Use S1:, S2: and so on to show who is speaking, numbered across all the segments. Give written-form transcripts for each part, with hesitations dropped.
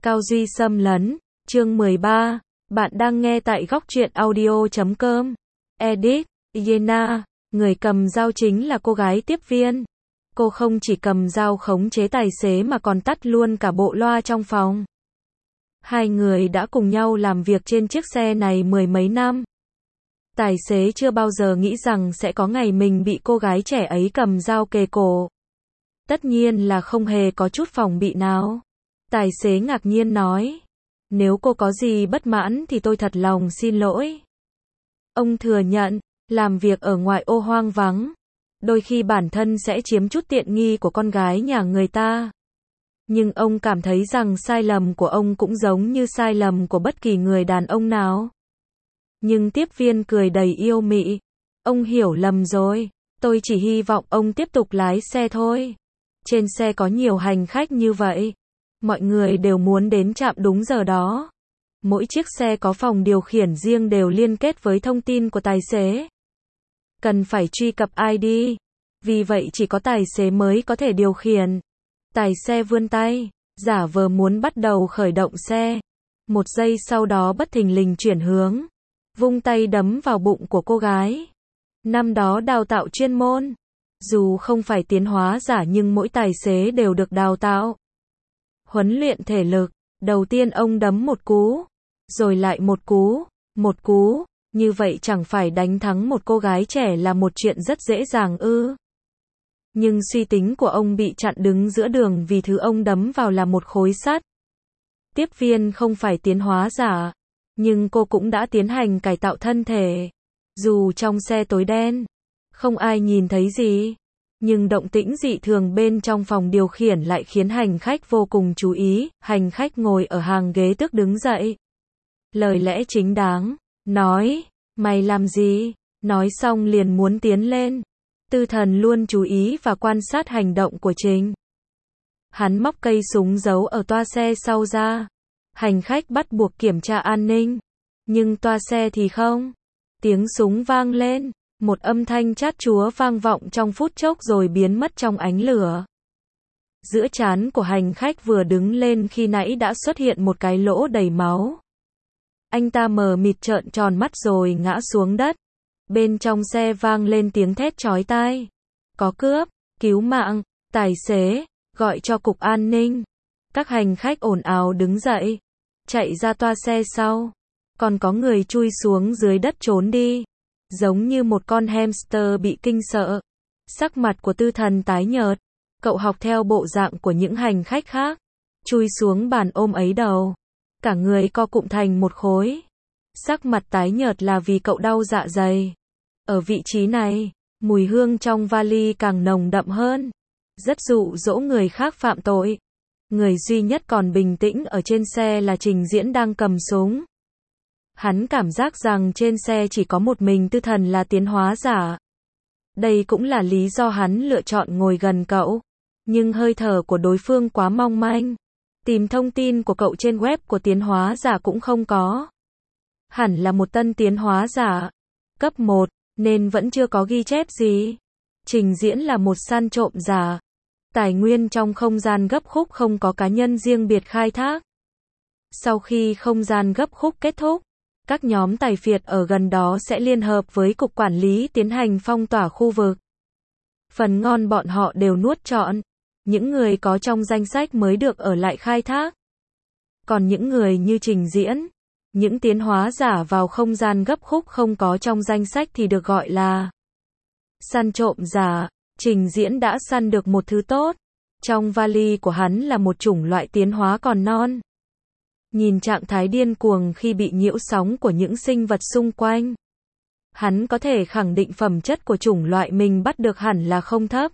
S1: Cao Duy xâm lấn, chương 13, bạn đang nghe tại góc truyện audio.com. Edit, Yena, người cầm dao chính là cô gái tiếp viên. Cô không chỉ cầm dao khống chế tài xế mà còn tắt luôn cả bộ loa trong phòng. Hai người đã cùng nhau làm việc trên chiếc xe này mười mấy năm. Tài xế chưa bao giờ nghĩ rằng sẽ có ngày mình bị cô gái trẻ ấy cầm dao kề cổ. Tất nhiên là không hề có chút phòng bị nào. Tài xế ngạc nhiên nói, nếu cô có gì bất mãn thì tôi thật lòng xin lỗi. Ông thừa nhận, làm việc ở ngoại ô hoang vắng, đôi khi bản thân sẽ chiếm chút tiện nghi của con gái nhà người ta. Nhưng ông cảm thấy rằng sai lầm của ông cũng giống như sai lầm của bất kỳ người đàn ông nào. Nhưng tiếp viên cười đầy yêu mị, ông hiểu lầm rồi, tôi chỉ hy vọng ông tiếp tục lái xe thôi. Trên xe có nhiều hành khách như vậy. Mọi người đều muốn đến trạm đúng giờ đó. Mỗi chiếc xe có phòng điều khiển riêng đều liên kết với thông tin của tài xế. Cần phải truy cập ID. Vì vậy chỉ có tài xế mới có thể điều khiển. Tài xe vươn tay, giả vờ muốn bắt đầu khởi động xe. Một giây sau đó bất thình lình chuyển hướng. Vung tay đấm vào bụng của cô gái. Năm đó đào tạo chuyên môn. Dù không phải tiến hóa giả nhưng mỗi tài xế đều được đào tạo. Huấn luyện thể lực, đầu tiên ông đấm một cú, rồi lại một cú, như vậy chẳng phải đánh thắng một cô gái trẻ là một chuyện rất dễ dàng ư. Nhưng suy tính của ông bị chặn đứng giữa đường vì thứ ông đấm vào là một khối sắt. Tiếp viên không phải tiến hóa giả, nhưng cô cũng đã tiến hành cải tạo thân thể. Dù trong xe tối đen, không ai nhìn thấy gì. Nhưng động tĩnh dị thường bên trong phòng điều khiển lại khiến hành khách vô cùng chú ý. Hành khách ngồi ở hàng ghế tức đứng dậy. Lời lẽ chính đáng, nói, mày làm gì? Nói xong liền muốn tiến lên. Tư Thần luôn chú ý và quan sát hành động của Trình. Hắn móc cây súng giấu ở toa xe sau ra. Hành khách bắt buộc kiểm tra an ninh. Nhưng toa xe thì không. Tiếng súng vang lên. Một âm thanh chát chúa vang vọng trong phút chốc rồi biến mất trong ánh lửa. Giữa trán của hành khách vừa đứng lên khi nãy đã xuất hiện một cái lỗ đầy máu. Anh ta mờ mịt trợn tròn mắt rồi ngã xuống đất. Bên trong xe vang lên tiếng thét chói tai. Có cướp, cứu mạng, tài xế, gọi cho cục an ninh. Các hành khách ồn ào đứng dậy, chạy ra toa xe sau. Còn có người chui xuống dưới đất trốn đi. Giống như một con hamster bị kinh sợ. Sắc mặt của Tư Thần tái nhợt. Cậu học theo bộ dạng của những hành khách khác. Chui xuống bàn ôm ấy đầu. Cả người co cụm thành một khối. Sắc mặt tái nhợt là vì cậu đau dạ dày. Ở vị trí này, mùi hương trong vali càng nồng đậm hơn. Rất dụ dỗ người khác phạm tội. Người duy nhất còn bình tĩnh ở trên xe là Trình Diễn đang cầm súng. Hắn cảm giác rằng trên xe chỉ có một mình Tư Thần là tiến hóa giả. Đây cũng là lý do hắn lựa chọn ngồi gần cậu. Nhưng hơi thở của đối phương quá mong manh. Tìm thông tin của cậu trên web của tiến hóa giả cũng không có. Hẳn là một tân tiến hóa giả. Cấp 1, nên vẫn chưa có ghi chép gì. Trình Diễn là một săn trộm giả. Tài nguyên trong không gian gấp khúc không có cá nhân riêng biệt khai thác. Sau khi không gian gấp khúc kết thúc, các nhóm tài phiệt ở gần đó sẽ liên hợp với cục quản lý tiến hành phong tỏa khu vực. Phần ngon bọn họ đều nuốt trọn. Những người có trong danh sách mới được ở lại khai thác. Còn những người như Trình Diễn, những tiến hóa giả vào không gian gấp khúc không có trong danh sách thì được gọi là săn trộm giả. Trình Diễn đã săn được một thứ tốt. Trong vali của hắn là một chủng loại tiến hóa còn non. Nhìn trạng thái điên cuồng khi bị nhiễu sóng của những sinh vật xung quanh. Hắn có thể khẳng định phẩm chất của chủng loại mình bắt được hẳn là không thấp.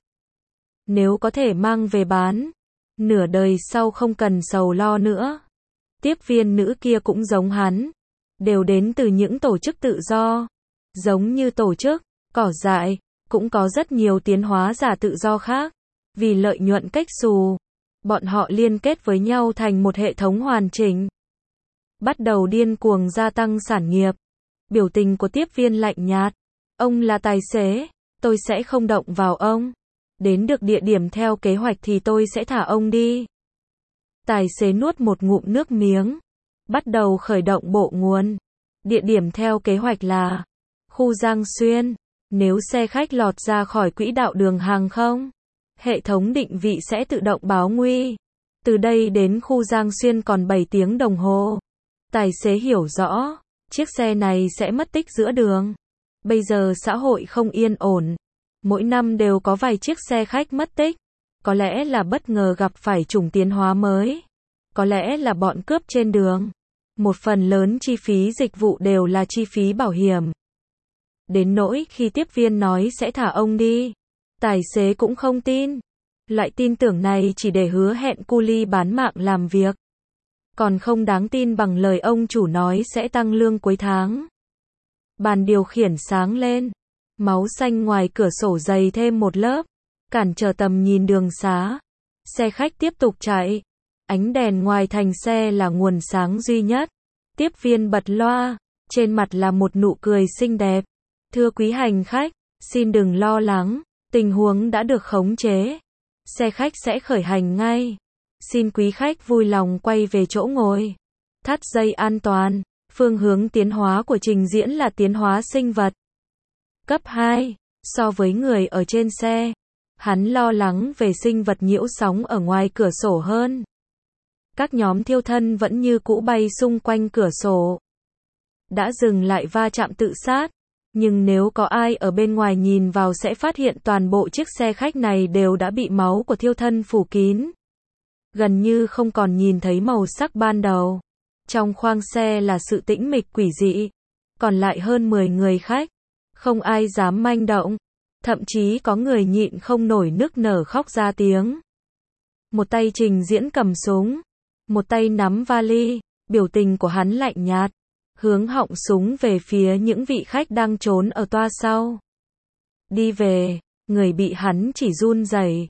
S1: Nếu có thể mang về bán, nửa đời sau không cần sầu lo nữa. Tiếp viên nữ kia cũng giống hắn. Đều đến từ những tổ chức tự do. Giống như tổ chức, cỏ dại, cũng có rất nhiều tiến hóa giả tự do khác. Vì lợi nhuận cách xù. Bọn họ liên kết với nhau thành một hệ thống hoàn chỉnh. Bắt đầu điên cuồng gia tăng sản nghiệp. Biểu tình của tiếp viên lạnh nhạt. Ông là tài xế, tôi sẽ không động vào ông. Đến được địa điểm theo kế hoạch thì tôi sẽ thả ông đi. Tài xế nuốt một ngụm nước miếng, bắt đầu khởi động bộ nguồn. Địa điểm theo kế hoạch là khu Giang Xuyên. Nếu xe khách lọt ra khỏi quỹ đạo đường hàng không, hệ thống định vị sẽ tự động báo nguy. Từ đây đến khu Giang Xuyên còn 7 tiếng đồng hồ. Tài xế hiểu rõ, chiếc xe này sẽ mất tích giữa đường. Bây giờ xã hội không yên ổn. Mỗi năm đều có vài chiếc xe khách mất tích. Có lẽ là bất ngờ gặp phải chủng tiến hóa mới. Có lẽ là bọn cướp trên đường. Một phần lớn chi phí dịch vụ đều là chi phí bảo hiểm. Đến nỗi khi tiếp viên nói sẽ thả ông đi, tài xế cũng không tin. Loại tin tưởng này chỉ để hứa hẹn cu li bán mạng làm việc. Còn không đáng tin bằng lời ông chủ nói sẽ tăng lương cuối tháng. Bàn điều khiển sáng lên. Máu xanh ngoài cửa sổ dày thêm một lớp, cản trở tầm nhìn đường xá. Xe khách tiếp tục chạy. Ánh đèn ngoài thành xe là nguồn sáng duy nhất. Tiếp viên bật loa, trên mặt là một nụ cười xinh đẹp. Thưa quý hành khách, xin đừng lo lắng, tình huống đã được khống chế. Xe khách sẽ khởi hành ngay. Xin quý khách vui lòng quay về chỗ ngồi. Thắt dây an toàn. Phương hướng tiến hóa của trình diễn là tiến hóa sinh vật. Cấp 2. So với người ở trên xe, hắn lo lắng về sinh vật nhiễu sóng ở ngoài cửa sổ hơn. Các nhóm thiêu thân vẫn như cũ bay xung quanh cửa sổ. Đã dừng lại va chạm tự sát. Nhưng nếu có ai ở bên ngoài nhìn vào sẽ phát hiện toàn bộ chiếc xe khách này đều đã bị máu của thiêu thân phủ kín. Gần như không còn nhìn thấy màu sắc ban đầu. Trong khoang xe là sự tĩnh mịch quỷ dị. Còn lại hơn 10 người khách. Không ai dám manh động. Thậm chí có người nhịn không nổi nức nở khóc ra tiếng. Một tay trình diễn cầm súng. Một tay nắm vali. Biểu tình của hắn lạnh nhạt. Hướng họng súng về phía những vị khách đang trốn ở toa sau. Đi về. Người bị hắn chỉ run rẩy.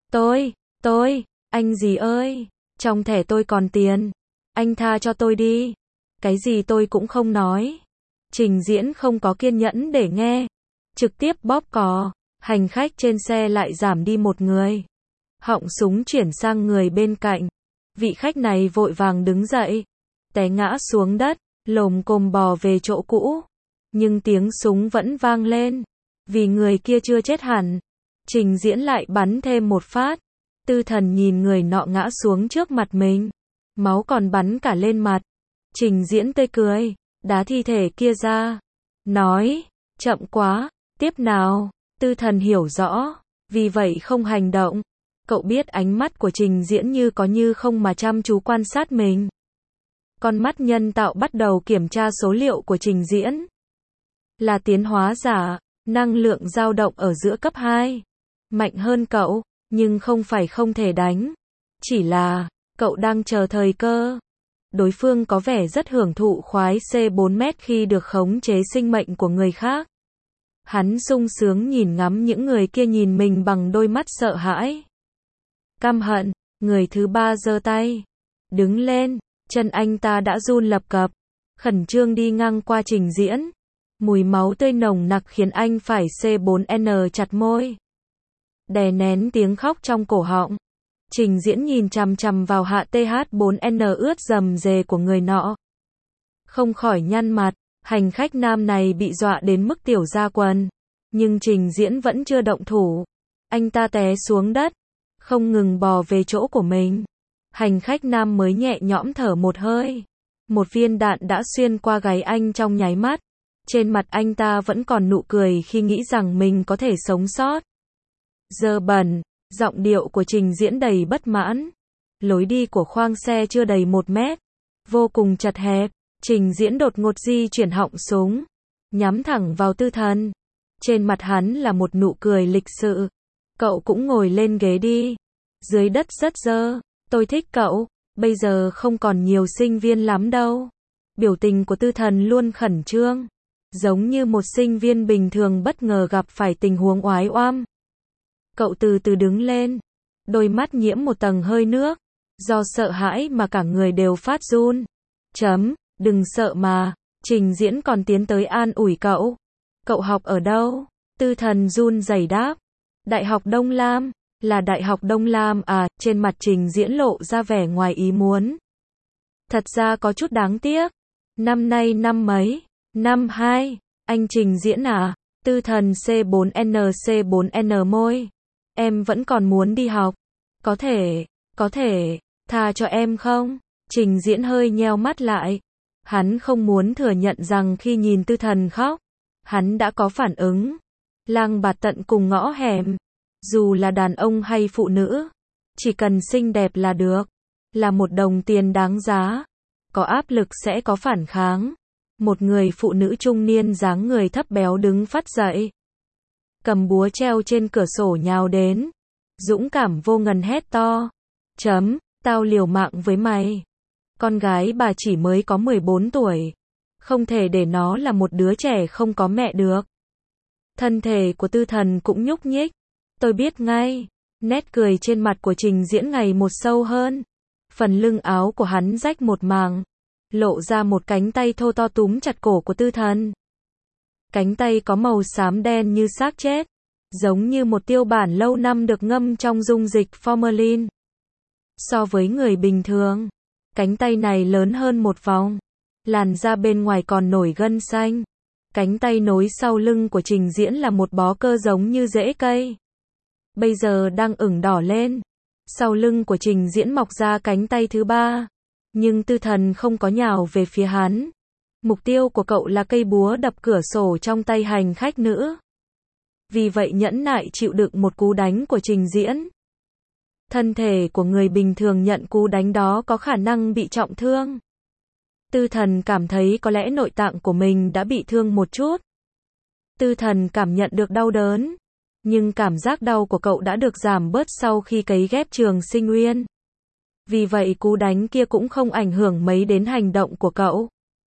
S1: Tôi, anh gì ơi. Trong thẻ tôi còn tiền. Anh tha cho tôi đi. Cái gì tôi cũng không nói. Trình diễn không có kiên nhẫn để nghe. Trực tiếp bóp cò. Hành khách trên xe lại giảm đi một người. Họng súng chuyển sang người bên cạnh. Vị khách này vội vàng đứng dậy. Té ngã xuống đất. Lồm cồm bò về chỗ cũ. Nhưng tiếng súng vẫn vang lên. Vì người kia chưa chết hẳn. Trình diễn lại bắn thêm một phát. Tư thần nhìn người nọ ngã xuống trước mặt mình. Máu còn bắn cả lên mặt. Trình diễn tươi cười. Đá thi thể kia ra. Nói. Chậm quá. Tiếp nào. Tư thần hiểu rõ. Vì vậy không hành động. Cậu biết ánh mắt của trình diễn như có như không mà chăm chú quan sát mình. Con mắt nhân tạo bắt đầu kiểm tra số liệu của trình diễn. Là tiến hóa giả. Năng lượng dao động ở giữa cấp 2. Mạnh hơn cậu. Nhưng không phải không thể đánh. Chỉ là cậu đang chờ thời cơ. Đối phương có vẻ rất hưởng thụ khoái C4M khi được khống chế sinh mệnh của người khác. Hắn sung sướng nhìn ngắm những người kia nhìn mình bằng đôi mắt sợ hãi. Căm hận. Người thứ ba giơ tay. Đứng lên. Chân anh ta đã run lập cập. Khẩn trương đi ngang qua trình diễn. Mùi máu tươi nồng nặc khiến anh phải C4N chặt môi. Đè nén tiếng khóc trong cổ họng. Trình diễn nhìn chằm chằm vào hạ TH4N ướt rầm rề của người nọ. Không khỏi nhăn mặt. Hành khách nam này bị dọa đến mức tiểu ra quần. Nhưng trình diễn vẫn chưa động thủ. Anh ta té xuống đất. Không ngừng bò về chỗ của mình. Hành khách nam mới nhẹ nhõm thở một hơi. Một viên đạn đã xuyên qua gáy anh trong nháy mắt. Trên mặt anh ta vẫn còn nụ cười khi nghĩ rằng mình có thể sống sót. Dơ bẩn. Giọng điệu của trình diễn đầy bất mãn. Lối đi của khoang xe chưa đầy 1 mét. Vô cùng chật hẹp. Trình diễn đột ngột di chuyển họng súng. Nhắm thẳng vào tư thần. Trên mặt hắn là một nụ cười lịch sự. Cậu cũng ngồi lên ghế đi. Dưới đất rất dơ. Tôi thích cậu. Bây giờ không còn nhiều sinh viên lắm đâu. Biểu tình của tư thần luôn khẩn trương. Giống như một sinh viên bình thường bất ngờ gặp phải tình huống oái oăm. Cậu từ từ đứng lên. Đôi mắt nhiễm một tầng hơi nước. Do sợ hãi mà cả người đều phát run. Đừng sợ mà. Trình diễn còn tiến tới an ủi cậu. Cậu học ở đâu? Tư thần run rẩy đáp. Đại học Đông Lam. Là Đại học Đông Lam à, trên mặt Trình Diễn lộ ra vẻ ngoài ý muốn. Thật ra có chút đáng tiếc. Năm nay năm mấy? Năm 2. Anh Trình Diễn à? Tư Thần C4N môi. Em vẫn còn muốn đi học. Có thể, tha cho em không? Trình Diễn hơi nheo mắt lại. Hắn không muốn thừa nhận rằng khi nhìn Tư Thần khóc, hắn đã có phản ứng. Lang bạt tận cùng ngõ hẻm. Dù là đàn ông hay phụ nữ, chỉ cần xinh đẹp là được. Là một đồng tiền đáng giá. Có áp lực sẽ có phản kháng. Một người phụ nữ trung niên dáng người thấp béo đứng phắt dậy. Cầm búa treo trên cửa sổ nhào đến. Dũng cảm vô ngần hét to. Tao liều mạng với mày. Con gái bà chỉ mới có 14 tuổi. Không thể để nó là một đứa trẻ không có mẹ được. Thân thể của Tư Thần cũng nhúc nhích. Tôi biết ngay. Nét cười trên mặt của Trình Diễn ngày một sâu hơn. Phần lưng áo của hắn rách một mảng. Lộ ra một cánh tay thô to túm chặt cổ của Tư Thần. Cánh tay có màu xám đen như xác chết. Giống như một tiêu bản lâu năm được ngâm trong dung dịch formalin. So với người bình thường, cánh tay này lớn hơn một vòng. Làn da bên ngoài còn nổi gân xanh. Cánh tay nối sau lưng của Trình Diễn là một bó cơ giống như rễ cây. Bây giờ đang ửng đỏ lên. Sau lưng của Trình Diễn mọc ra cánh tay thứ ba. Nhưng Tư Thần không có nhào về phía hắn. Mục tiêu của cậu là cây búa đập cửa sổ trong tay hành khách nữ. Vì vậy nhẫn nại chịu đựng một cú đánh của Trình Diễn. Thân thể của người bình thường nhận cú đánh đó có khả năng bị trọng thương. Tư Thần cảm thấy có lẽ nội tạng của mình đã bị thương một chút. Tư Thần cảm nhận được đau đớn. Nhưng cảm giác đau của cậu đã được giảm bớt sau khi cấy ghép Trường Sinh Uyên. Vì vậy cú đánh kia cũng không ảnh hưởng mấy đến hành động của cậu.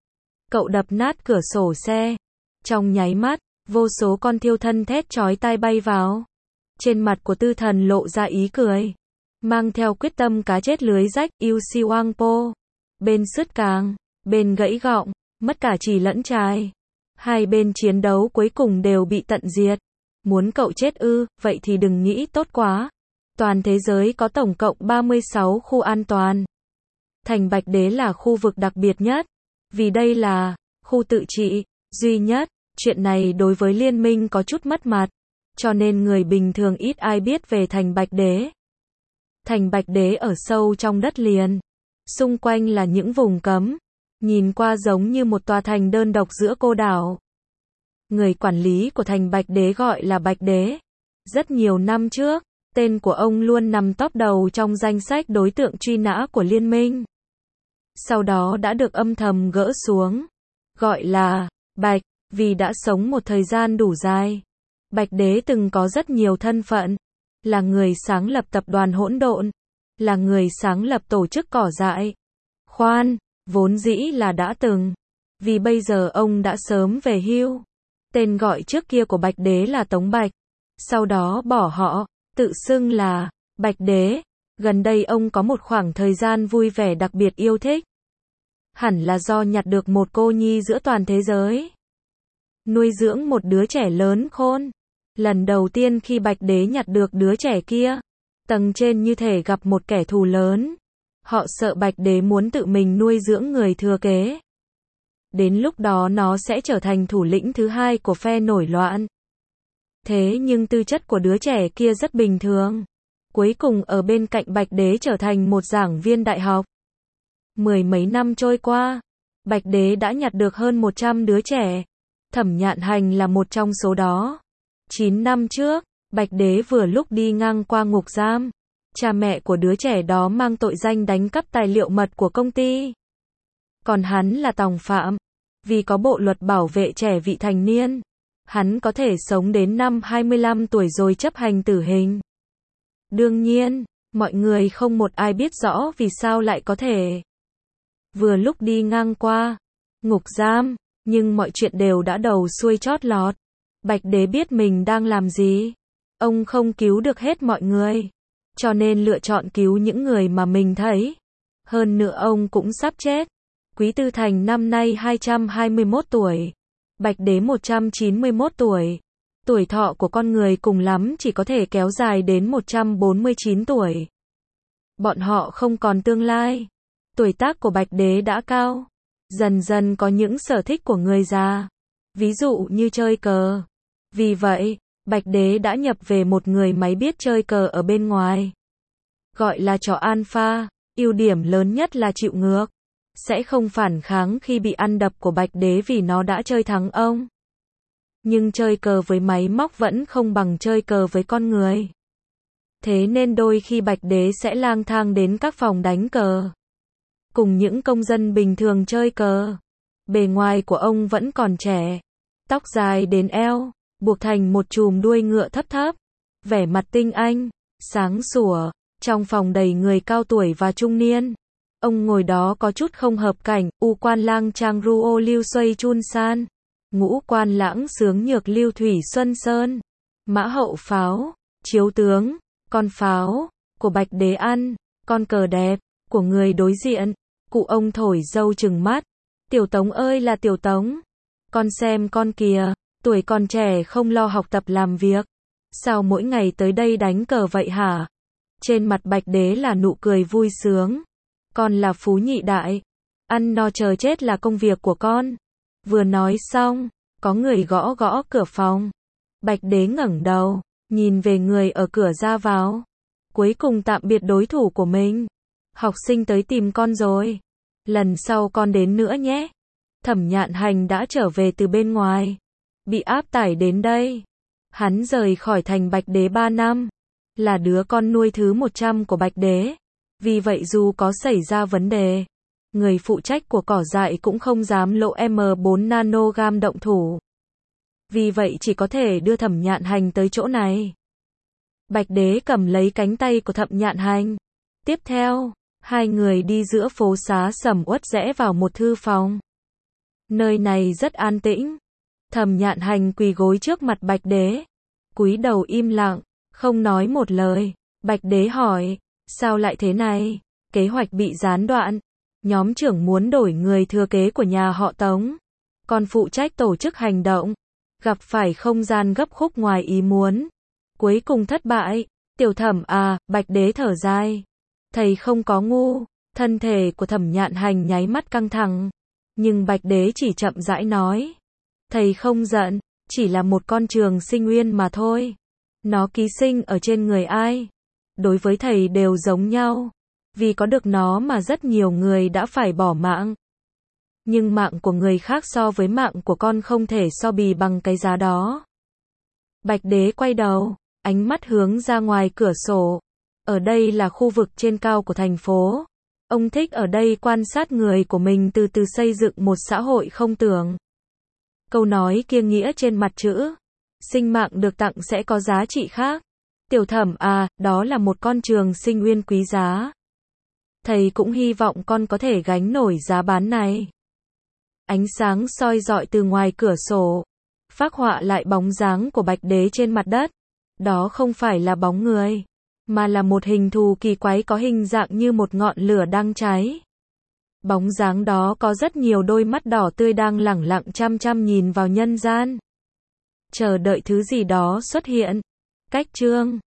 S1: Cậu đập nát cửa sổ xe. Trong nháy mắt, vô số con thiêu thân thét chói tai bay vào. Trên mặt của Tư Thần lộ ra ý cười. Mang theo quyết tâm cá chết lưới rách, yêu si oang po. Bên sứt càng, bên gãy gọng, mất cả chì lẫn chài. Hai bên chiến đấu cuối cùng đều bị tận diệt. Muốn cậu chết ư, vậy thì đừng nghĩ tốt quá. Toàn thế giới có tổng cộng 36 khu an toàn. Thành Bạch Đế là khu vực đặc biệt nhất. Vì đây là khu tự trị duy nhất. Chuyện này đối với liên minh có chút mất mặt. Cho nên người bình thường ít ai biết về Thành Bạch Đế. Thành Bạch Đế ở sâu trong đất liền. Xung quanh là những vùng cấm. Nhìn qua giống như một tòa thành đơn độc giữa cô đảo. Người quản lý của Thành Bạch Đế gọi là Bạch Đế. Rất nhiều năm trước, tên của ông luôn nằm top đầu trong danh sách đối tượng truy nã của liên minh. Sau đó đã được âm thầm gỡ xuống. Gọi là Bạch, vì đã sống một thời gian đủ dài. Bạch Đế từng có rất nhiều thân phận. Là người sáng lập tập đoàn Hỗn Độn. Là người sáng lập tổ chức Cỏ Dại. Khoan, vốn dĩ là đã từng. Vì bây giờ ông đã sớm về hưu. Tên gọi trước kia của Bạch Đế là Tống Bạch. Sau đó bỏ họ, tự xưng là Bạch Đế. Gần đây ông có một khoảng thời gian vui vẻ đặc biệt yêu thích. Hẳn là do nhặt được một cô nhi giữa toàn thế giới. Nuôi dưỡng một đứa trẻ lớn khôn. Lần đầu tiên khi Bạch Đế nhặt được đứa trẻ kia, tầng trên như thể gặp một kẻ thù lớn. Họ sợ Bạch Đế muốn tự mình nuôi dưỡng người thừa kế. Đến lúc đó nó sẽ trở thành thủ lĩnh thứ hai của phe nổi loạn. Thế nhưng tư chất của đứa trẻ kia rất bình thường. Cuối cùng ở bên cạnh Bạch Đế trở thành một giảng viên đại học. Mười mấy năm trôi qua, Bạch Đế đã nhặt được hơn 100 đứa trẻ. Thẩm Nhạn Hành là một trong số đó. 9 năm trước, Bạch Đế vừa lúc đi ngang qua ngục giam. Cha mẹ của đứa trẻ đó mang tội danh đánh cắp tài liệu mật của công ty. Còn hắn là tòng phạm. Vì có bộ luật bảo vệ trẻ vị thành niên, hắn có thể sống đến năm 25 tuổi rồi chấp hành tử hình. Đương nhiên, mọi người không một ai biết rõ vì sao lại có thể. Vừa lúc đi ngang qua ngục giam, nhưng mọi chuyện đều đã đầu xuôi chót lọt. Bạch Đế biết mình đang làm gì. Ông không cứu được hết mọi người, cho nên lựa chọn cứu những người mà mình thấy. Hơn nữa ông cũng sắp chết. Quý Tư Thành năm nay 221 tuổi. Bạch Đế 191 tuổi. Tuổi thọ của con người cùng lắm chỉ có thể kéo dài đến 149 tuổi. Bọn họ không còn tương lai. Tuổi tác của Bạch Đế đã cao. Dần dần có những sở thích của người già. Ví dụ như chơi cờ. Vì vậy, Bạch Đế đã nhập về một người máy biết chơi cờ ở bên ngoài. Gọi là chó alpha, ưu điểm lớn nhất là chịu ngược. Sẽ không phản kháng khi bị ăn đập của Bạch Đế vì nó đã chơi thắng ông. Nhưng chơi cờ với máy móc vẫn không bằng chơi cờ với con người. Thế nên đôi khi Bạch Đế sẽ lang thang đến các phòng đánh cờ. Cùng những công dân bình thường chơi cờ. Bề ngoài của ông vẫn còn trẻ. Tóc dài đến eo, buộc thành một chùm đuôi ngựa thấp thấp. Vẻ mặt tinh anh, sáng sủa. Trong phòng đầy người cao tuổi và trung niên. Ông ngồi đó có chút không hợp cảnh. U quan lang trang ruo lưu xoay chun san. Ngũ quan lãng sướng nhược lưu thủy xuân sơn. Mã hậu pháo, chiếu tướng, con pháo, của Bạch Đế ăn, con cờ đẹp, của người đối diện. Cụ ông thổi dâu trừng mắt. Tiểu Tống ơi là Tiểu Tống. Con xem con kìa, tuổi còn trẻ không lo học tập làm việc. Sao mỗi ngày tới đây đánh cờ vậy hả? Trên mặt Bạch Đế là nụ cười vui sướng. Con là phú nhị đại. Ăn no chờ chết là công việc của con. Vừa nói xong, có người gõ gõ cửa phòng. Bạch Đế ngẩng đầu, nhìn về người ở cửa ra vào. Cuối cùng tạm biệt đối thủ của mình. Học sinh tới tìm con rồi. Lần sau con đến nữa nhé. Thẩm Nhạn Hành đã trở về từ bên ngoài. Bị áp tải đến đây. Hắn rời khỏi thành Bạch Đế 3 năm. Là đứa con nuôi thứ 100 của Bạch Đế. Vì vậy dù có xảy ra vấn đề, người phụ trách của cỏ dại cũng không dám lộ M4 nanogam động thủ. Vì vậy chỉ có thể đưa Thẩm Nhạn Hành tới chỗ này. Bạch Đế cầm lấy cánh tay của Thẩm Nhạn Hành. Tiếp theo, hai người đi giữa phố xá sầm uất rẽ vào một thư phòng. Nơi này rất an tĩnh. Thẩm Nhạn Hành quỳ gối trước mặt Bạch Đế. Cúi đầu im lặng, không nói một lời. Bạch Đế hỏi, sao lại thế này? Kế hoạch bị gián đoạn. Nhóm trưởng muốn đổi người thừa kế của nhà họ Tống. Còn phụ trách tổ chức hành động. Gặp phải không gian gấp khúc ngoài ý muốn. Cuối cùng thất bại. Tiểu Thẩm à, Bạch Đế thở dài. Thầy không có ngu. Thân thể của Thẩm Nhạn Hành nháy mắt căng thẳng. Nhưng Bạch Đế chỉ chậm rãi nói. Thầy không giận, chỉ là một con trường sinh uyên mà thôi. Nó ký sinh ở trên người ai? Đối với thầy đều giống nhau. Vì có được nó mà rất nhiều người đã phải bỏ mạng. Nhưng mạng của người khác so với mạng của con không thể so bì bằng cái giá đó. Bạch Đế quay đầu, ánh mắt hướng ra ngoài cửa sổ. Ở đây là khu vực trên cao của thành phố. Ông thích ở đây quan sát người của mình từ từ xây dựng một xã hội không tưởng. Câu nói kia nghĩa trên mặt chữ. Sinh mạng được tặng sẽ có giá trị khác. Tiểu Thẩm à, đó là một con trường sinh uyên quý giá. Thầy cũng hy vọng con có thể gánh nổi giá bán này. Ánh sáng soi rọi từ ngoài cửa sổ. Phác họa lại bóng dáng của Bạch Đế trên mặt đất. Đó không phải là bóng người. Mà là một hình thù kỳ quái có hình dạng như một ngọn lửa đang cháy. Bóng dáng đó có rất nhiều đôi mắt đỏ tươi đang lẳng lặng chăm chăm nhìn vào nhân gian. Chờ đợi thứ gì đó xuất hiện. Cách chương